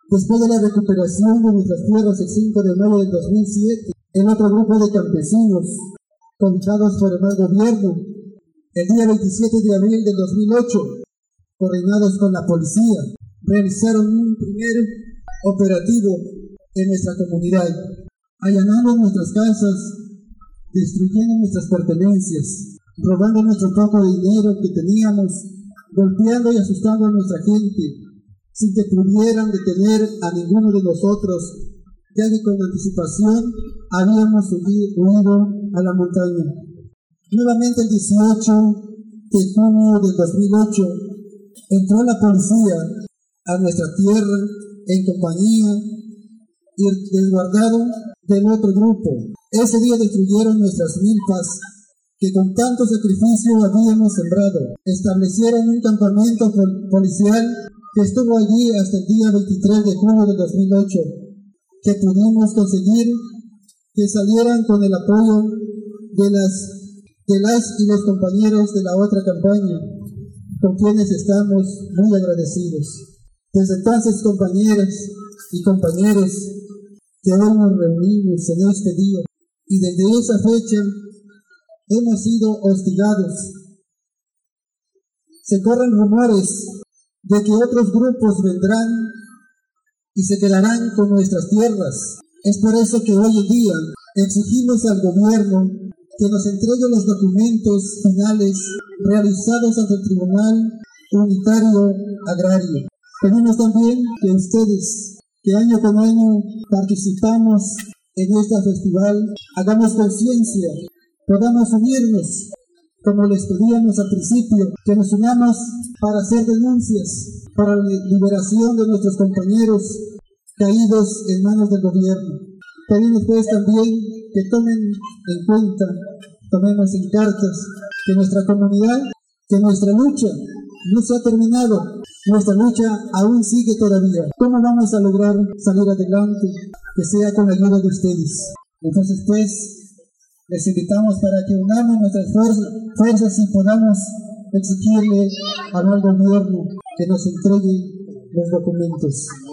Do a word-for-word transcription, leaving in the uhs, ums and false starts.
Después de la recuperación de nuestras tierras el cinco de mayo del dos mil siete, el otro grupo de campesinos, cobijados por el mal gobierno, el día veintisiete de abril del dos mil ocho, coordinados con la policía, realizaron un primer operativo en nuestra comunidad, allanando nuestras casas, destruyendo nuestras pertenencias, robando nuestro poco de dinero que teníamos, golpeando y asustando a nuestra gente, sin que pudieran detener a ninguno de nosotros, ya que con anticipación habíamos huido a la montaña. Nuevamente el dieciocho de junio del dos mil ocho, entró la policía a nuestra tierra en compañía y resguardado del otro grupo. Ese día destruyeron nuestras milpas que con tanto sacrificio habíamos sembrado. Establecieron un campamento pol- policial que estuvo allí hasta el día veintitrés de junio del dos mil ocho, que pudimos conseguir que salieran con el apoyo de las, de las y los compañeros de la otra campaña, con quienes estamos muy agradecidos. Desde entonces, compañeras y compañeros, que hoy nos reunimos en este día, y desde esa fecha hemos sido hostigados. Se corren rumores de que otros grupos vendrán y se quedarán con nuestras tierras. Es por eso que hoy en día exigimos al gobierno que nos entregue los documentos finales realizados ante el Tribunal Unitario Agrario. Pedimos también que ustedes, que año con año participamos en este festival, hagamos conciencia, podamos unirnos, como les pedíamos al principio, que nos unamos para hacer denuncias, para la liberación de nuestros compañeros caídos en manos del gobierno. Pedimos pues también que tomen en cuenta, tomemos en cartas, que nuestra comunidad, que nuestra lucha no se ha terminado, nuestra lucha aún sigue todavía. ¿Cómo vamos a lograr salir adelante? Que sea con la ayuda de ustedes. Entonces pues, les invitamos para que unamos nuestras fuerzas, fuerzas y podamos exigirle al nuevo gobierno que nos entregue los documentos.